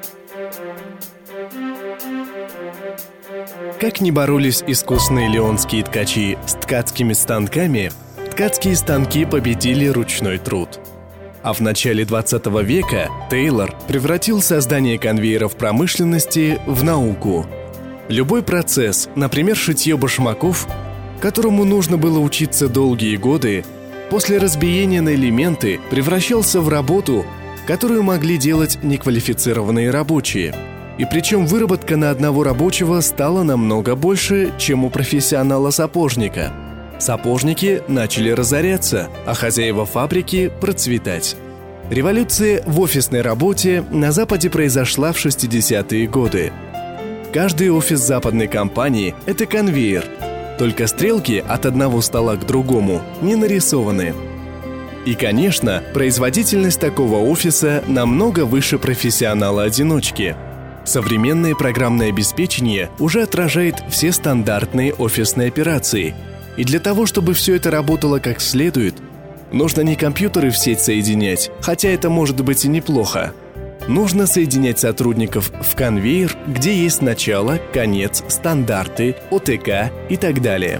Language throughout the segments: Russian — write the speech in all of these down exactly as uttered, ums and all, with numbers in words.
Как ни боролись искусные леонские ткачи с ткацкими станками, ткацкие станки победили ручной труд. А в начале двадцатого века Тейлор превратил создание конвейеров промышленности в науку. Любой процесс, например, шитье башмаков, которому нужно было учиться долгие годы, после разбиения на элементы превращался в работу, которую могли делать неквалифицированные рабочие. И причем выработка на одного рабочего стала намного больше, чем у профессионала-сапожника. Сапожники начали разоряться, а хозяева фабрики процветать. Революция в офисной работе на Западе произошла в шестидесятые годы. Каждый офис западной компании – это конвейер, только стрелки от одного стола к другому не нарисованы. И, конечно, производительность такого офиса намного выше профессионала-одиночки. Современное программное обеспечение уже отражает все стандартные офисные операции. И для того, чтобы все это работало как следует, нужно не компьютеры в сеть соединять, хотя это может быть и неплохо. Нужно соединять сотрудников в конвейер, где есть начало, конец, стандарты, о тэ ка и так далее.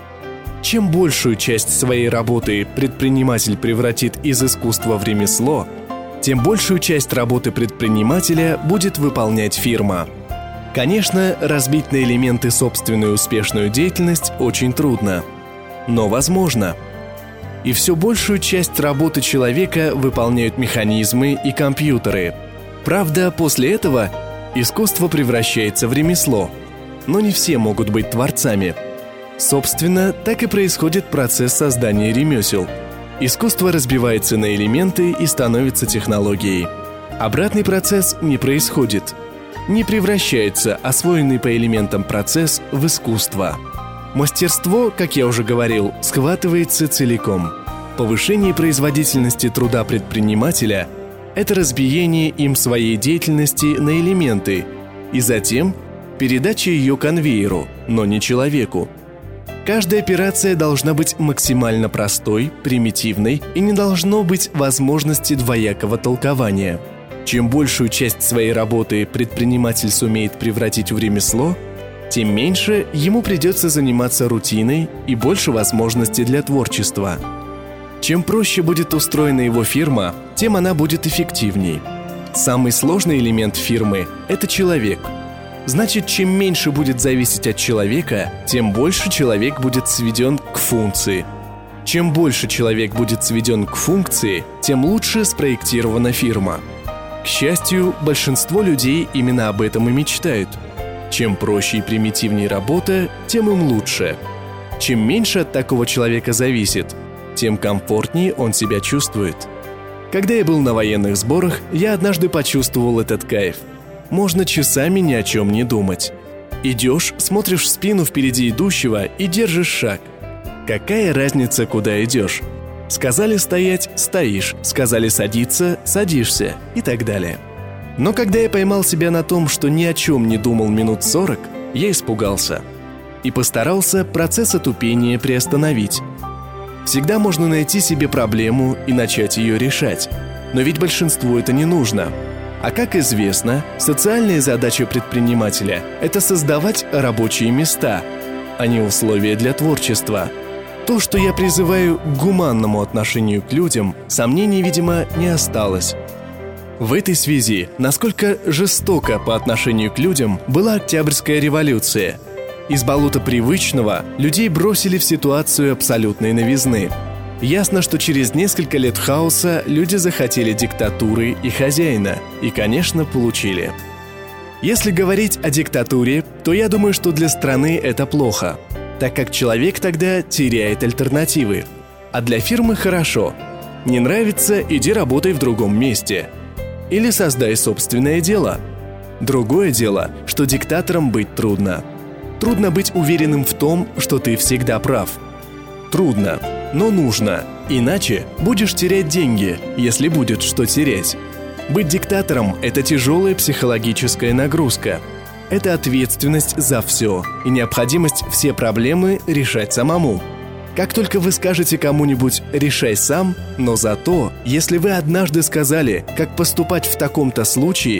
Чем большую часть своей работы предприниматель превратит из искусства в ремесло, тем большую часть работы предпринимателя будет выполнять фирма. Конечно, разбить на элементы собственную успешную деятельность очень трудно, но возможно. И все большую часть работы человека выполняют механизмы и компьютеры. Правда, после этого искусство превращается в ремесло, но не все могут быть творцами. Собственно, так и происходит процесс создания ремесел. Искусство разбивается на элементы и становится технологией. Обратный процесс не происходит. Не превращается освоенный по элементам процесс в искусство. Мастерство, как я уже говорил, схватывается целиком. Повышение производительности труда предпринимателя – это разбиение им своей деятельности на элементы и затем передача ее конвейеру, но не человеку. Каждая операция должна быть максимально простой, примитивной и не должно быть возможности двоякого толкования. Чем большую часть своей работы предприниматель сумеет превратить в ремесло, тем меньше ему придется заниматься рутиной и больше возможностей для творчества. Чем проще будет устроена его фирма, тем она будет эффективней. Самый сложный элемент фирмы – это человек. Значит, чем меньше будет зависеть от человека, тем больше человек будет сведен к функции. Чем больше человек будет сведен к функции, тем лучше спроектирована фирма. К счастью, большинство людей именно об этом и мечтают. Чем проще и примитивнее работа, тем им лучше. Чем меньше от такого человека зависит, тем комфортнее он себя чувствует. Когда я был на военных сборах, я однажды почувствовал этот кайф. Можно часами ни о чем не думать. Идешь, смотришь в спину впереди идущего и держишь шаг. Какая разница, куда идешь? Сказали стоять – стоишь, сказали садиться – садишься и так далее. Но когда я поймал себя на том, что ни о чем не думал минут сорок, я испугался. И постарался процесс отупения приостановить. Всегда можно найти себе проблему и начать ее решать. Но ведь большинству это не нужно. А как известно, социальная задача предпринимателя – это создавать рабочие места, а не условия для творчества. То, что я призываю к гуманному отношению к людям, сомнений, видимо, не осталось. В этой связи, насколько жестоко по отношению к людям была Октябрьская революция. Из болота привычного людей бросили в ситуацию абсолютной новизны. Ясно, что через несколько лет хаоса люди захотели диктатуры и хозяина, и, конечно, получили. Если говорить о диктатуре, то я думаю, что для страны это плохо, так как человек тогда теряет альтернативы. А для фирмы хорошо. Не нравится – иди работай в другом месте. Или создай собственное дело. Другое дело, что диктатором быть трудно. Трудно быть уверенным в том, что ты всегда прав. Трудно, но нужно. Иначе будешь терять деньги, если будет что терять. Быть диктатором – это тяжелая психологическая нагрузка. Это ответственность за все и необходимость все проблемы решать самому. Как только вы скажете кому-нибудь «решай сам», но зато, если вы однажды сказали, как поступать в таком-то случае,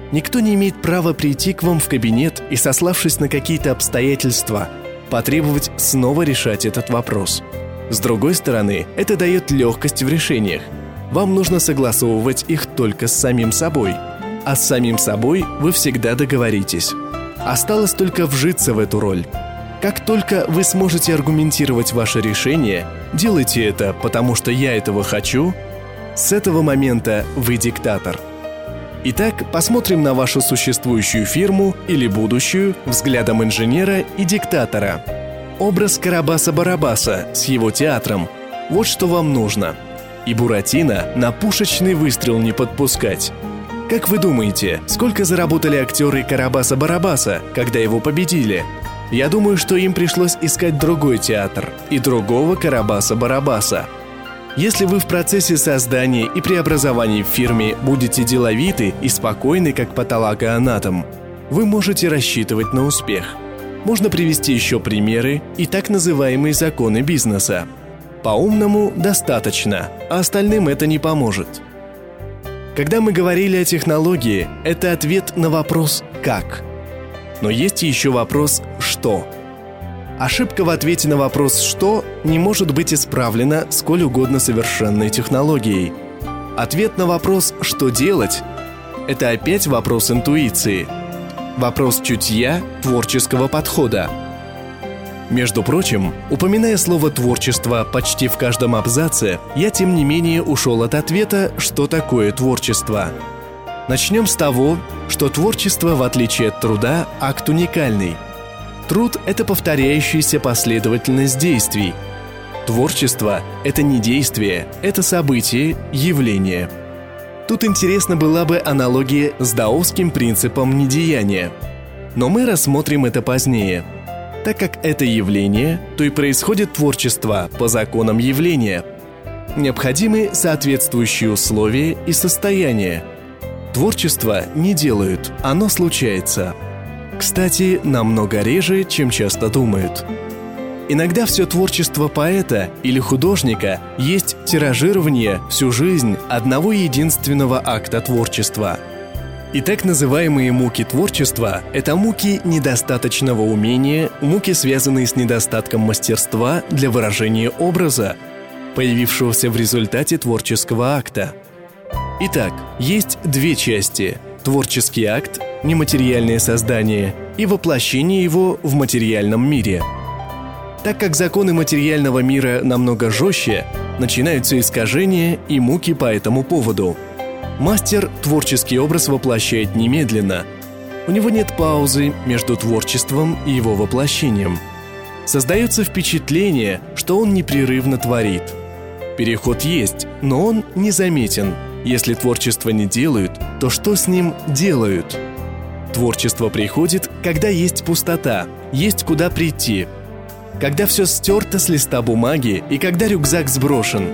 Никто не имеет права прийти к вам в кабинет и, сославшись на какие-то обстоятельства, потребовать снова решать этот вопрос. С другой стороны, это дает легкость в решениях. Вам нужно согласовывать их только с самим собой. А с самим собой вы всегда договоритесь. Осталось только вжиться в эту роль. Как только вы сможете аргументировать ваше решение, делайте это, потому что я этого хочу, с этого момента вы диктатор. Итак, посмотрим на вашу существующую фирму или будущую взглядом инженера и диктатора. Образ Карабаса-Барабаса с его театром – вот что вам нужно. И Буратино на пушечный выстрел не подпускать. Как вы думаете, сколько заработали актеры Карабаса-Барабаса, когда его победили? Я думаю, что им пришлось искать другой театр и другого Карабаса-Барабаса. Если вы в процессе создания и преобразования в фирме будете деловиты и спокойны, как патологоанатом, вы можете рассчитывать на успех. Можно привести еще примеры и так называемые законы бизнеса. По-умному достаточно, а остальным это не поможет. Когда мы говорили о технологии, это ответ на вопрос «как?». Но есть еще вопрос «что?». Ошибка в ответе на вопрос «что» не может быть исправлена сколь угодно совершенной технологией. Ответ на вопрос «что делать?» – это опять вопрос интуиции. Вопрос чутья, творческого подхода. Между прочим, упоминая слово «творчество» почти в каждом абзаце, я тем не менее ушел от ответа, что такое творчество. Начнем с того, что творчество, в отличие от труда, акт уникальный. Труд – это повторяющаяся последовательность действий. Творчество – это не действие, это событие, явление. Тут интересна была бы аналогия с даосским принципом недеяния. Но мы рассмотрим это позднее. Так как это явление, то и происходит творчество по законам явления. Необходимы соответствующие условия и состояния. Творчество не делают, оно случается. Кстати, намного реже, чем часто думают. Иногда все творчество поэта или художника есть тиражирование всю жизнь одного единственного акта творчества. И так называемые муки творчества – это муки недостаточного умения, муки, связанные с недостатком мастерства для выражения образа, появившегося в результате творческого акта. Итак, есть две части – творческий акт, нематериальное создание, и воплощение его в материальном мире. Так как законы материального мира намного жестче, начинаются искажения и муки по этому поводу. Мастер творческий образ воплощает немедленно. У него нет паузы между творчеством и его воплощением. Создается впечатление, что он непрерывно творит. Переход есть, но он незаметен. Если творчество не делают, то что с ним делают? Творчество приходит, когда есть пустота, есть куда прийти. Когда все стерто с листа бумаги и когда рюкзак сброшен.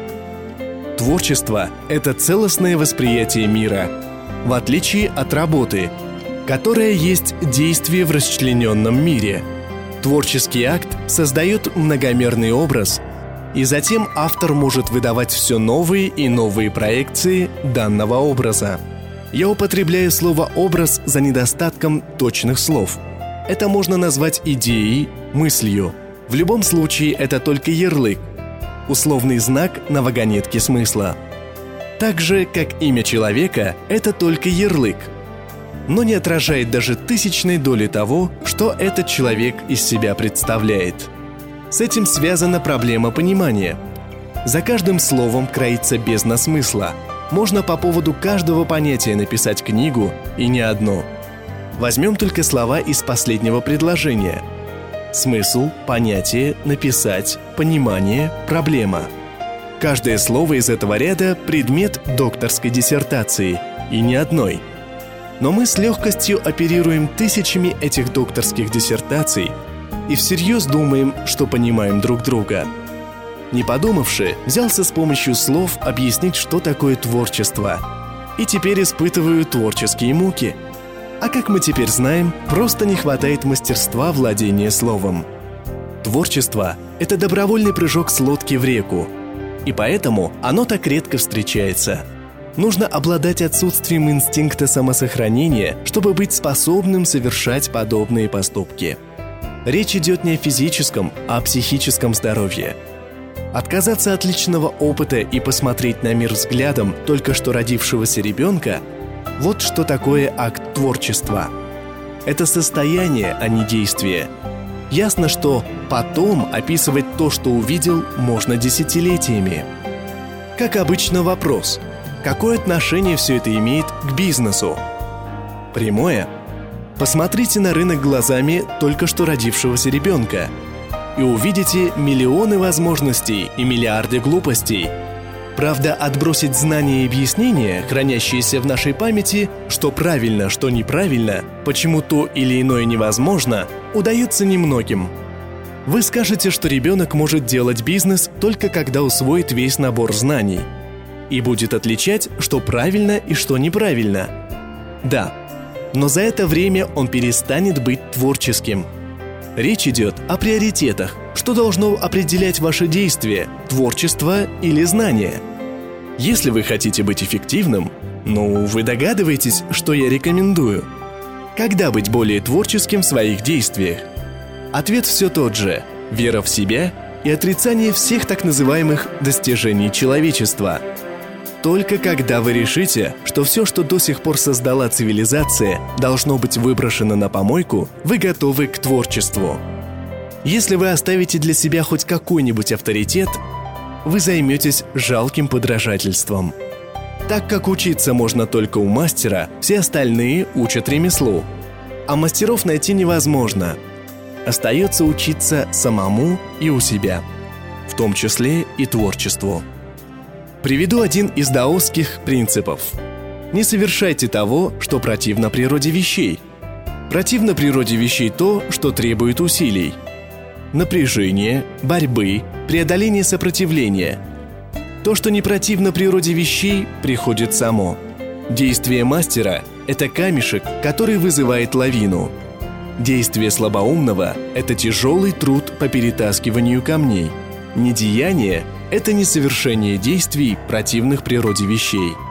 Творчество – это целостное восприятие мира, в отличие от работы, которая есть действие в расчлененном мире. Творческий акт создает многомерный образ, и затем автор может выдавать все новые и новые проекции данного образа. Я употребляю слово «образ» за недостатком точных слов. Это можно назвать идеей, мыслью. В любом случае, это только ярлык, условный знак на вагонетке смысла. Так же, как имя человека – это только ярлык, но не отражает даже тысячной доли того, что этот человек из себя представляет. С этим связана проблема понимания. За каждым словом кроится бездна смысла. Можно по поводу каждого понятия написать книгу, и не одно. Возьмем только слова из последнего предложения. Смысл, понятие, написать, понимание, проблема. Каждое слово из этого ряда – предмет докторской диссертации, и не одной. Но мы с легкостью оперируем тысячами этих докторских диссертаций и всерьез думаем, что понимаем друг друга. Не подумавши, взялся с помощью слов объяснить, что такое творчество. И теперь испытываю творческие муки. А как мы теперь знаем, просто не хватает мастерства владения словом. Творчество – это добровольный прыжок с лодки в реку. И поэтому оно так редко встречается. Нужно обладать отсутствием инстинкта самосохранения, чтобы быть способным совершать подобные поступки. Речь идет не о физическом, а о психическом здоровье. Отказаться от личного опыта и посмотреть на мир взглядом только что родившегося ребенка – вот что такое акт творчества. Это состояние, а не действие. Ясно, что потом описывать то, что увидел, можно десятилетиями. Как обычно, вопрос: какое отношение все это имеет к бизнесу? Прямое. Посмотрите на рынок глазами только что родившегося ребенка и увидите миллионы возможностей и миллиарды глупостей. Правда, отбросить знания и объяснения, хранящиеся в нашей памяти, что правильно, что неправильно, почему то или иное невозможно, удается немногим. Вы скажете, что ребенок может делать бизнес только когда усвоит весь набор знаний и будет отличать, что правильно и что неправильно. Да, но за это время он перестанет быть творческим. Речь идет о приоритетах, что должно определять ваши действия, творчество или знания. Если вы хотите быть эффективным, ну, вы догадываетесь, что я рекомендую. Когда быть более творческим в своих действиях? Ответ все тот же – вера в себя и отрицание всех так называемых достижений человечества. Только когда вы решите, что все, что до сих пор создала цивилизация, должно быть выброшено на помойку, вы готовы к творчеству. Если вы оставите для себя хоть какой-нибудь авторитет, вы займетесь жалким подражательством. Так как учиться можно только у мастера, все остальные учат ремеслу. А мастеров найти невозможно. Остается учиться самому и у себя, в том числе и творчеству. Приведу один из даосских принципов. Не совершайте того, что противно природе вещей. Противно природе вещей то, что требует усилий. Напряжения, борьбы, преодоления сопротивления. То, что не противно природе вещей, приходит само. Действие мастера – это камешек, который вызывает лавину. Действие слабоумного – это тяжелый труд по перетаскиванию камней. Недеяние – это несовершение действий, противных природе вещей.